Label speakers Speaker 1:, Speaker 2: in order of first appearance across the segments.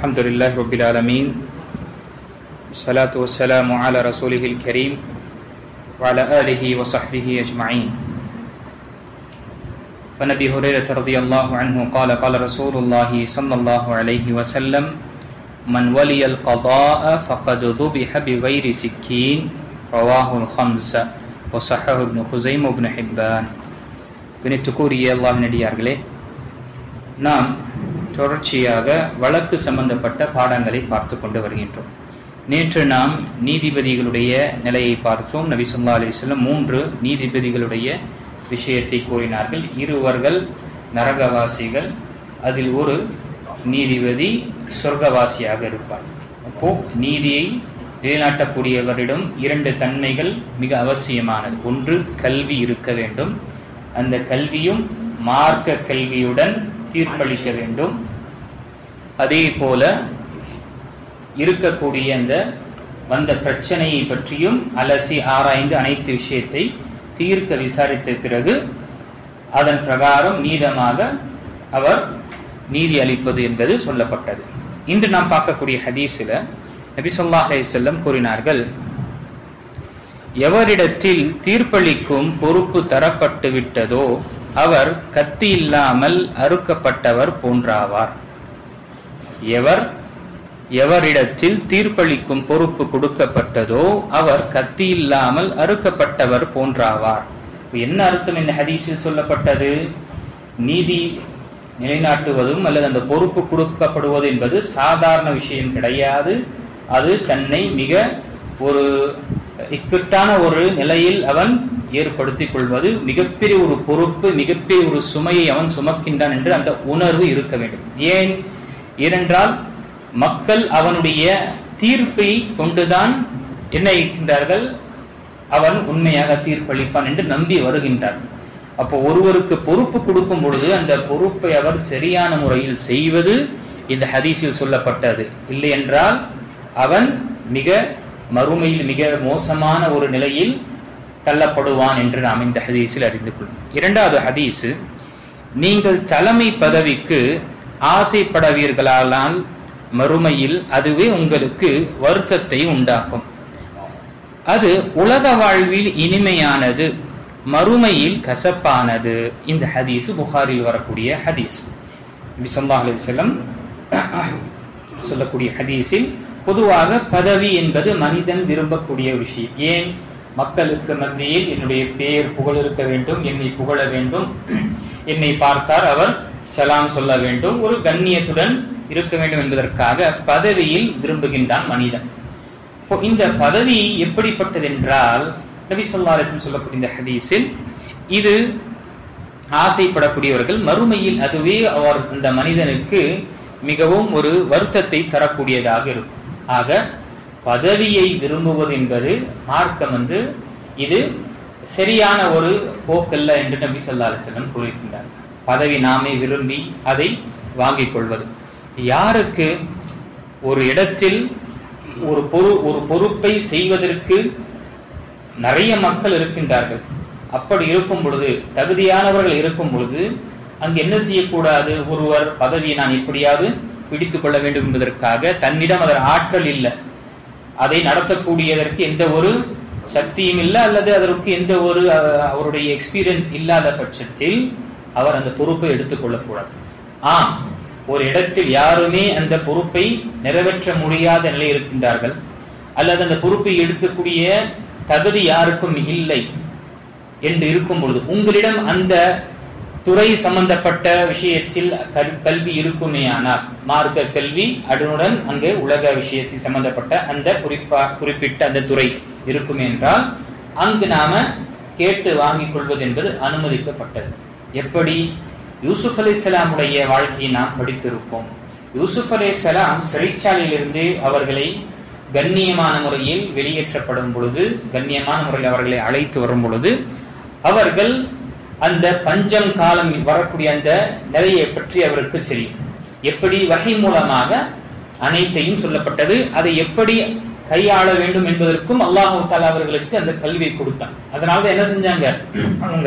Speaker 1: Alhamdulillah Rabbil Alameen. Salatu wassalamu ala rasulihil kareem wa ala alihi wa sahbihi ajma'in. Wa Nabi Hurairah radhiyallahu anhu qala qala Rasulullah sallallahu alayhi wa sallam man waliya al-qada'a faqad dhubiha bi ghairi sikkin rawahu al-khamsa wa sahahu ibn Khuzaimah ibn Hibban. கணித்துக்குரிய அல்லாஹ்வின் அடியார்களே, நாம் தொடர்ச்சியாக வழக்கு சம்பந்தப்பட்ட பாடங்களை பார்த்து கொண்டு வருகின்றோம். நேற்று நாம் நீதிபதிகளுடைய நிலையை பார்த்தோம். நபி ஸல்லல்லாஹு அலைஹி வஸல்லம் 3 நீதிபதிகளுடைய விஷயத்தை கூறினார்கள். இருவர்கள் நரகவாசிகள், அதில் ஒரு நீதிபதி சொர்க்கவாசியாக இருப்பார். அப்போ நீதியை நிலைநாட்டக்கூடியவரிடம் 2 தன்மைகள் மிக அவசியமானது. ஒன்று, கல்வி இருக்க வேண்டும். அந்த கல்வியும் மார்க்க கல்வியுடன் தீர்ப்பளிக்க வேண்டும். அதே போல இருக்கக்கூடிய அந்த வந்த பிரச்சனையை பற்றியும் அலசி ஆராய்ந்து அனைத்து விஷயத்தை தீர்க்க விசாரித்த பிறகு அதன் பிரகாரம் நீதமாக அவர் நீதி அளிப்பது என்பது சொல்லப்பட்டது. இன்று நாம் பார்க்கக்கூடிய ஹதீஸில் நபி ஸல்லல்லாஹு அலைஹி வஸல்லம் கூறினார்கள், எவரிடத்தில் தீர்ப்பளிக்கும் பொறுப்பு தரப்பட்டு விட்டதோ அவர் கத்தி இல்லாமல் அறுக்கப்பட்டவர் போன்றாவார். எவரிடத்தில் தீர்ப்பளிக்கும் பொறுப்பு கொடுக்கப்பட்டதோ அவர் கத்தி இல்லாமல் அறுக்கப்பட்டவர் போன்றாவார். என்ன அர்த்தம் இந்த ஹதீஸில் சொல்லப்பட்டது? நீதி நிலைநாட்டுவதும் அல்லது அந்த பொறுப்பு கொடுக்கப்படுவது என்பது சாதாரண விஷயம் கிடையாது. அது தன்னை மிக ஒரு இக்கட்டான ஒரு நிலையில் அவன் ஏற்படுத்திக் கொள்வது, மிகப்பெரிய ஒரு பொறுப்பு, மிகப்பெரிய ஒரு சுமையை அவன் சுமக்கின்றான் என்று அந்த உணர்வு இருக்க வேண்டும். ஏனென்றால் மக்கள் அவனுடைய தீர்ப்பை கொண்டுதான் என்ன இருக்கின்றார்கள், அவன் உண்மையாக தீர்ப்பளிப்பான் என்று நம்பி வருகின்றார். அப்போ ஒருவருக்கு பொறுப்பு கொடுக்கும் பொழுது அந்த பொறுப்பை அவர் சரியான முறையில் செய்வது இந்த ஹதீஸில் சொல்லப்பட்டது. இல்லை என்றால் அவன் மிக மறுமையில் மிக மோசமான ஒரு நிலையில் தள்ளப்படுவான் என்று நாம் இந்த ஹதீஸில் அறிந்து கொள்ளும். 2வது ஹதீஸ், நீங்கள் தலைமை பதவிக்கு ஆசைப்படவீர்களானால் மறுமையில் அதுவே உங்களுக்கு வருத்தத்தை உண்டாக்கும். அது உலக வாழ்வில் இனிமையானது, மறுமையில் கசப்பானது. இந்த ஹதீஸ் புகாரில் வரக்கூடிய ஹதீஸ். நபி ஸல்லல்லாஹு அலைஹி வஸல்லம் சொல்லக்கூடிய ஹதீஸில் பொதுவாக பதவி என்பது மனிதன் விரும்பக்கூடிய விஷயம். ஏன்? மக்களுக்கு மத்தியில் என்னுடைய பெயர் புகழ் இருக்க வேண்டும், என்னை புகழ வேண்டும், என்னை பார்த்தார் அவர் சலாம் சொல்ல வேண்டும், ஒரு கண்ணியத்துடன் இருக்க வேண்டும் என்பதற்காக பதவியில் விரும்புகின்றான் மனிதன். இப்போ இந்த பதவி எப்படிப்பட்டது என்றால், நபி ஸல்லல்லாஹு அலைஹி வஸல்லம் சொல்லக்கூடிய இந்த ஹதீஸில் இது ஆசைப்படக்கூடியவர்கள் மறுமையில் அதுவே அவர் அந்த மனிதனுக்கு மிகவும் ஒரு வருத்தத்தை தரக்கூடியதாக இருக்கும். ஆக பதவியை விரும்புவது என்பது மார்க்கம் இது சரியான ஒரு போக்கல்ல என்று நபி ஸல்லல்லாஹு அலைஹி வஸல்லம் கூறியிருக்கின்றார். பதவி நாமே விரும்பி அதை வாங்கிக் கொள்வது. யாருக்கு ஒரு இடத்தில் ஒரு பொறுப்பை செய்வதற்கு நிறைய மக்கள் இருக்கின்றார்கள், அப்படி இருக்கும் பொழுது, தகுதியானவர்கள் இருக்கும் பொழுது அங்கு என்ன செய்யக்கூடாது? ஒருவர் பதவியை நான் எப்படியாவது பிடித்துக் கொள்ள வேண்டும் என்பதற்காக தன்னிடம் அதன் ஆற்றல் இல்லை, அதை நடத்தக்கூடியதற்கு எந்த ஒரு சக்தியும் இல்லை, அல்லது அதற்கு எந்த ஒரு அவருடைய எக்ஸ்பீரியன்ஸ் இல்லாத பட்சத்தில் அவர் அந்த பொறுப்பை எடுத்துக்கொள்ளக்கூடாது. ஒரு இடத்தில் யாருமே அந்த பொறுப்பை நிறைவேற்ற முடியாத நிலை இருக்கின்றார்கள், அல்லது அந்த பொறுப்பை எடுக்கக்கூடிய தகுதி யாருக்கும் இல்லை என்று இருக்கும் பொழுது உங்களிடம் அந்த துறை சம்பந்தப்பட்ட விஷயத்தில் கல்வி இருக்குமே ஆனால், மார்க்க கல்வி அதனுடன் அங்கு உலக விஷயத்தில் சம்பந்தப்பட்ட அந்த குறிப்பிட்ட அந்த துறை இருக்கும் என்றால் அங்கு நாம கேட்டு வாங்கிக் கொள்வது என்பது அனுமதிக்கப்பட்டது. எப்படி? யூசுப் அலைஹிஸ்ஸலாமுடைய வாழ்க்கையை நாம் படித்திருப்போம். யூசுப் அலைஹிஸ்ஸலாம் சிறைச்சாலையிலிருந்து அவர்களை கண்ணியமான முறையில் வெளியேற்றப்படும் பொழுது, கண்ணியமான முறையில் அவர்களை அழைத்து வரும் பொழுது அவர்கள் அந்த பஞ்சம் காலம் வரக்கூடிய அந்த நிலையை பற்றி அவருக்கு தெரியும். எப்படி? வஹி மூலமாக அனைத்தையும் சொல்லப்பட்டது. அதை எப்படி கையாள வேண்டும் என்பதற்கும் அல்லாஹ் தஆலா அவர்களுக்கு அந்த கல்வியை கொடுத்தான். அதனால என்ன செஞ்சாங்க? அவங்க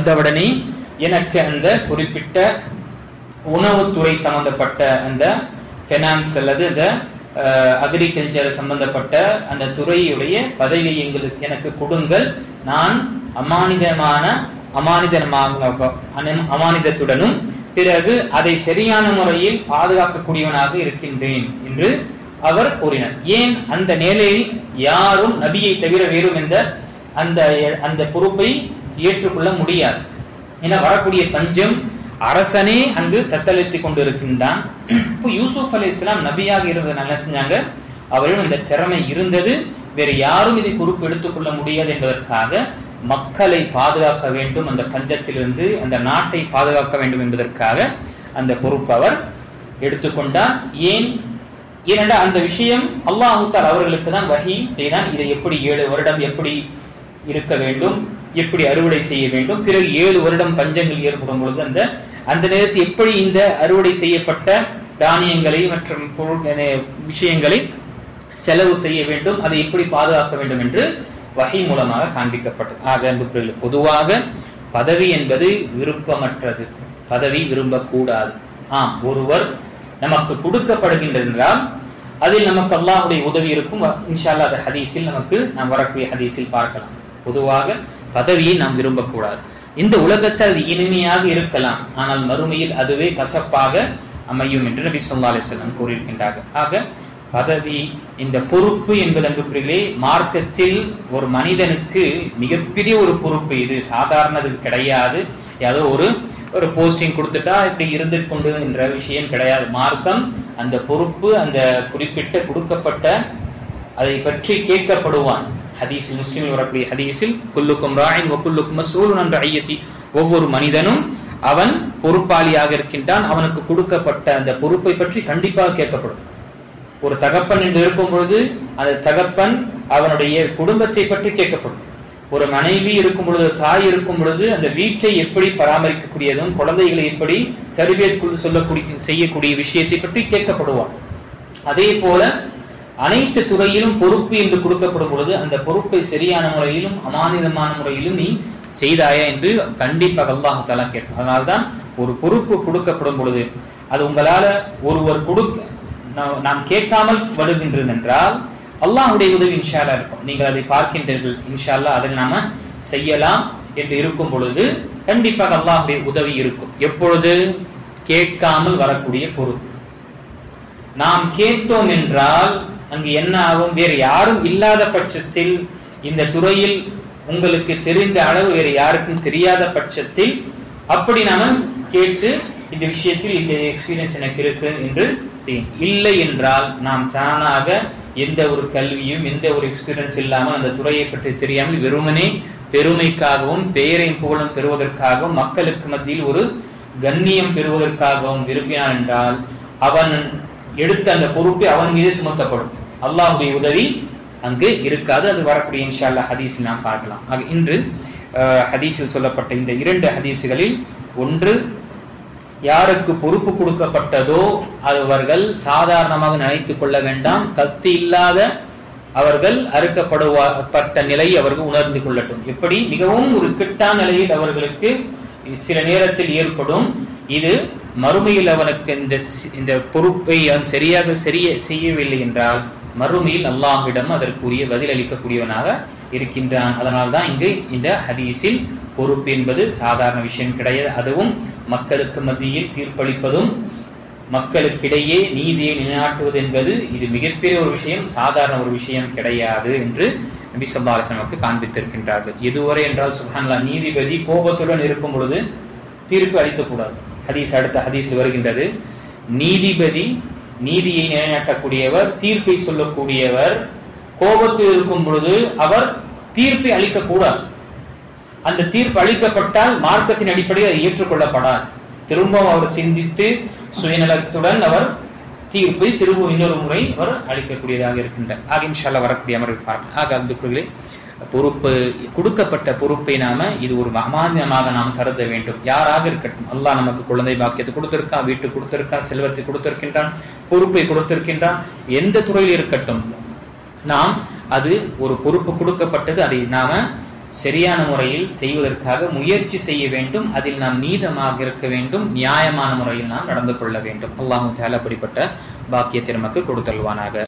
Speaker 1: வந்தவுடனே எனக்கு அந்த குறிப்பிட்ட உணவுத்துறை சம்பந்தப்பட்ட அந்த
Speaker 2: ஃபைனான்ஸ் அல்லது இந்த அக்ரிகல்ச்சர் சம்பந்தப்பட்ட அந்த துறையுடைய பதவி எனக்கு கொடுங்கள், நான் அமானிதத்துடனும் பிறகு அதை சரியான முறையில் பாதுகாக்கக்கூடியவனாக இருக்கின்றேன் என்று அவர் கூறினார். ஏன் அந்த நிலையில் யாரும் நபியை தவிர வேறும் என்ற அந்த பொறுப்பை ஏற்றுக்கொள்ள முடியாது. ஏன்னா வரக்கூடிய பஞ்சம் அரசனே அங்கு தத்தளித்துக் கொண்டிருக்கின்றான். இப்போ யூசுப் அலைஹிஸ்ஸலாம் நபியாக இருந்தது நல்லா செஞ்சாங்க, அவரிடம் இந்த திறமை இருந்தது, வேற யாரும் இதை பொறுப்பு எடுத்துக்கொள்ள முடியாது என்பதற்காக மக்களை பாதுகாக்க வேண்டும், அந்த பஞ்சத்திலிருந்து அந்த நாட்டை பாதுகாக்க வேண்டும் என்பதற்காக அந்த பொறுப்பு அவர் எடுத்துக்கொண்டார். ஏனென்றால் அந்த விஷயம் அல்லாஹ் தஆலா அவர்களுக்கு தான் வஹி செய்தான். இதை எப்படி 7 வருடம் எப்படி இருக்க வேண்டும், எப்படி அறுவடை செய்ய வேண்டும், பிறகு 7 வருடம் பஞ்சங்கள் ஏற்படும் பொழுது அந்த நேரத்தில் எப்படி இந்த அறுவடை செய்யப்பட்ட தானியங்களை மற்றும் விஷயங்களை செலவு செய்ய வேண்டும், அதை எப்படி பாதுகாக்க வேண்டும் என்று வஹி மூலமாக காண்பிக்கப்பட்டது. ஆக அன்புக்குரியவர்களே, பொதுவாக பதவி என்பது விருப்பமற்றது, பதவி விரும்பக்கூடாது. ஒருவர் நமக்கு கொடுக்கப்படுகின்றது என்றால் அதில் நமக்கு அல்லாஹ்வுடைய உதவி இருக்கும். இன்ஷா அல்லாஹ் அந்த ஹதீஸில் நாம் வரக்கூடிய ஹதீஸில் பார்க்கலாம். பொதுவாக பதவியை நாம் விரும்பக்கூடாது. இந்த உலகத்தில் அது இனிமையாக இருக்கலாம், ஆனால் மறுமையில் அதுவே கசப்பாக அமையும் என்று நபி ஸல்லல்லாஹு அலைஹி வஸல்லம் கூறியிருக்கின்றார்கள். ஆக பதவி, இந்த பொறுப்பு என்பது அன்புக்குரியவர்களே மார்க்கத்தில் ஒரு மனிதனுக்கு மிகப்பெரிய ஒரு பொறுப்பு. இது சாதாரணது கிடையாது. ஏதோ ஒரு போஸ்டிங் கொடுத்துட்டா இப்படி இருந்து கொண்டு என்ற விஷயம் கிடையாது. மார்க்கம் அந்த பொறுப்பு, அந்த குறிப்பிட்ட கொடுக்கப்பட்ட அதை பற்றி கேட்கப்படுவான். ஹதீஸ் முஸ்லிமில் வரக்கூடிய ஹதீஸில் குல்லுக்கும் ராயின் வ குல்லுக்கும் மஸ்ஊலுன் அன் ரஅய்யதி, ஒவ்வொரு மனிதனும் அவன் பொறுப்பாளியாக இருக்கின்றான், அவனுக்கு கொடுக்கப்பட்ட அந்த பொறுப்பை பற்றி கண்டிப்பாக கேட்கப்படும். ஒரு தகப்பன் என்று இருக்கும் பொழுது அந்த தகப்பன் அவனுடைய குடும்பத்தை பற்றி கேட்கப்படும். ஒரு மனைவி இருக்கும் பொழுது, தாய் இருக்கும் பொழுது அந்த வீட்டை எப்படி பராமரிக்கக்கூடியதும் குழந்தைகளை எப்படி தர்பியத் செய்யக்கூடிய விஷயத்தை பற்றி கேட்கப்படுவான். அதே போல அனைத்து துறையிலும் பொறுப்பு என்று கொடுக்கப்படும் பொழுது அந்த பொறுப்பை சரியான முறையிலும் அமானிதமான முறையிலும் நீ செய்தாயா என்று கண்டிப்பாக அல்லாஹ் தஆலா கேட்பான். அதனால்தான் ஒரு பொறுப்பு கொடுக்கப்படும் பொழுது அது உங்களால ஒருவர் நாம் கேட்காமல் வருகின்றது என்றால் அல்லாஹ்வுடைய உதவி இன்ஷா அல்லாஹ் இருக்கும். நீங்கள் அதை பார்க்கின்றீர்கள், இன்ஷா அல்லாஹ் அதை நாம செய்யலாம் என்று இருக்கும் பொழுது கண்டிப்பாக அல்லாஹ்வுடைய உதவி இருக்கும். எப்பொழுது? கேட்காமல் வரக்கூடிய பொறுப்பு. நாம் கேட்டோம் என்றால் அங்கு என்ன ஆகும்? வேறு யாரும் இல்லாத பட்சத்தில், இந்த துறையில் உங்களுக்கு தெரிந்த அளவு வேறு யாருக்கும் தெரியாத பட்சத்தில் அப்படி நாம கேட்டு இந்த விஷயத்தில் இந்த எக்ஸ்பீரியன்ஸ் எனக்கு இருக்கு என்று செய்யும். இல்லை என்றால் நாம் தானாக எந்த ஒரு கல்வியும் எந்த ஒரு எக்ஸ்பீரியன்ஸ் இல்லாமல் அந்த துறையை பற்றி தெரியாமல் வெறுமனே பெருமைக்காகவும் பெயரையும் புகழும் பெறுவதற்காகவும் மக்களுக்கு மத்தியில் ஒரு கண்ணியம் பெறுவதற்காகவும் விரும்பினான் என்றால் அவன் எடுத்த அந்த பொறுப்பு அவன் மீது சுமத்தப்படும். அல்லாஹ்வுடைய உதவி அங்கு இருக்காது. அது வரக்கூடிய இன்ஷா அல்லாஹ் ஹதீஸில் நாம் பார்க்கலாம். ஆக இன்று ஹதீஸில் சொல்லப்பட்ட இந்த 2 ஹதீஸுகளில் ஒன்று, யாருக்கு பொறுப்பு கொடுக்கப்பட்டதோ அவர்கள் சாதாரணமாக நினைத்துக் கொள்ள வேண்டாம். கத்தி இல்லாத அவர்கள் அறுக்கப்பட்ட நிலையை அவர்கள் உணர்ந்து கொள்ளட்டும். எப்படி மிகவும் ஒரு கிட்டான நிலையில் அவர்களுக்கு சில நேரத்தில் ஏற்படும். இது மறுமையில் அவனுக்கு இந்த பொறுப்பை அவன் சரியாக செய்யவில்லை என்றால் மறுமையில் அல்லாஹ்விடம் அதற்குரிய பதில் அளிக்கக்கூடியவனாக இருக்கின்றான். அதனால்தான் இங்கு இந்த ஹதீஸில் பொறுப்பு என்பது சாதாரண விஷயம் கிடையாது. அதுவும் மக்களுக்கு மத்தியில் தீர்ப்பளிப்பதும் மக்களுக்கிடையே நீதியை நிலைநாட்டுவது என்பது இது மிகப்பெரிய ஒரு விஷயம், சாதாரண ஒரு விஷயம் கிடையாது என்று நபி ஸல்லல்லாஹு அலைஹி வஸல்லம் காண்பித்திருக்கின்றார்கள். எதுவரை என்றால் சுப்ஹானல்லாஹ், நீதிபதி கோபத்துடன் இருக்கும் பொழுது தீர்ப்பு அளிக்கக்கூடாது. அடுத்த ஹதீஸில் வருகின்றது, நீதிபதி நீதியை நிலைநாட்டக்கூடியவர், தீர்ப்பை சொல்லக்கூடியவர் கோபத்தில் இருக்கும் பொழுது அவர் தீர்ப்பை அளிக்கக்கூடாது. அந்த தீர்ப்பு அளிக்கப்பட்டால் மார்க்கத்தின் அடிப்படையில் அது ஏற்றுக்கொள்ளப்படாது. திரும்பவும் அவர் சிந்தித்து சுயநலத்துடன் அவர் தீர்ப்பை திரும்ப இன்னொரு முறை அவர் அளிக்கக்கூடியதாக இருக்கின்றார். ஆக இன்ஷா அல்லாஹ் வரக்கூடிய அமர்வை பார்க்கலாம். ஆக அன்புக்குரியவர்களே, பொறுப்பு கொடுக்கப்பட்ட பொறுப்பை நாம இது ஒரு அமானிதமாக நாம் கருத வேண்டும். யாராக இருக்கட்டும், அல்லாஹ் நமக்கு குழந்தை பாக்கியத்தை கொடுத்திருக்கான், வீட்டு கொடுத்திருக்கான், செல்வத்தை கொடுத்திருக்கின்றான், பொறுப்பை கொடுத்திருக்கின்றான், எந்த துறையில் இருக்கட்டும், நாம் அது ஒரு பொறுப்பு கொடுக்கப்பட்டது, அதை நாம சரியான முறையில் செய்வதற்காக முயற்சி செய்ய வேண்டும். அதில் நாம் நீதமாக இருக்க வேண்டும். நியாயமான முறையில் நாம் நடந்து கொள்ள வேண்டும். அல்லாஹ் தஆலா அப்படிப்பட்ட பாக்கியத்தை நமக்கு கொடுத்தல்வானாக.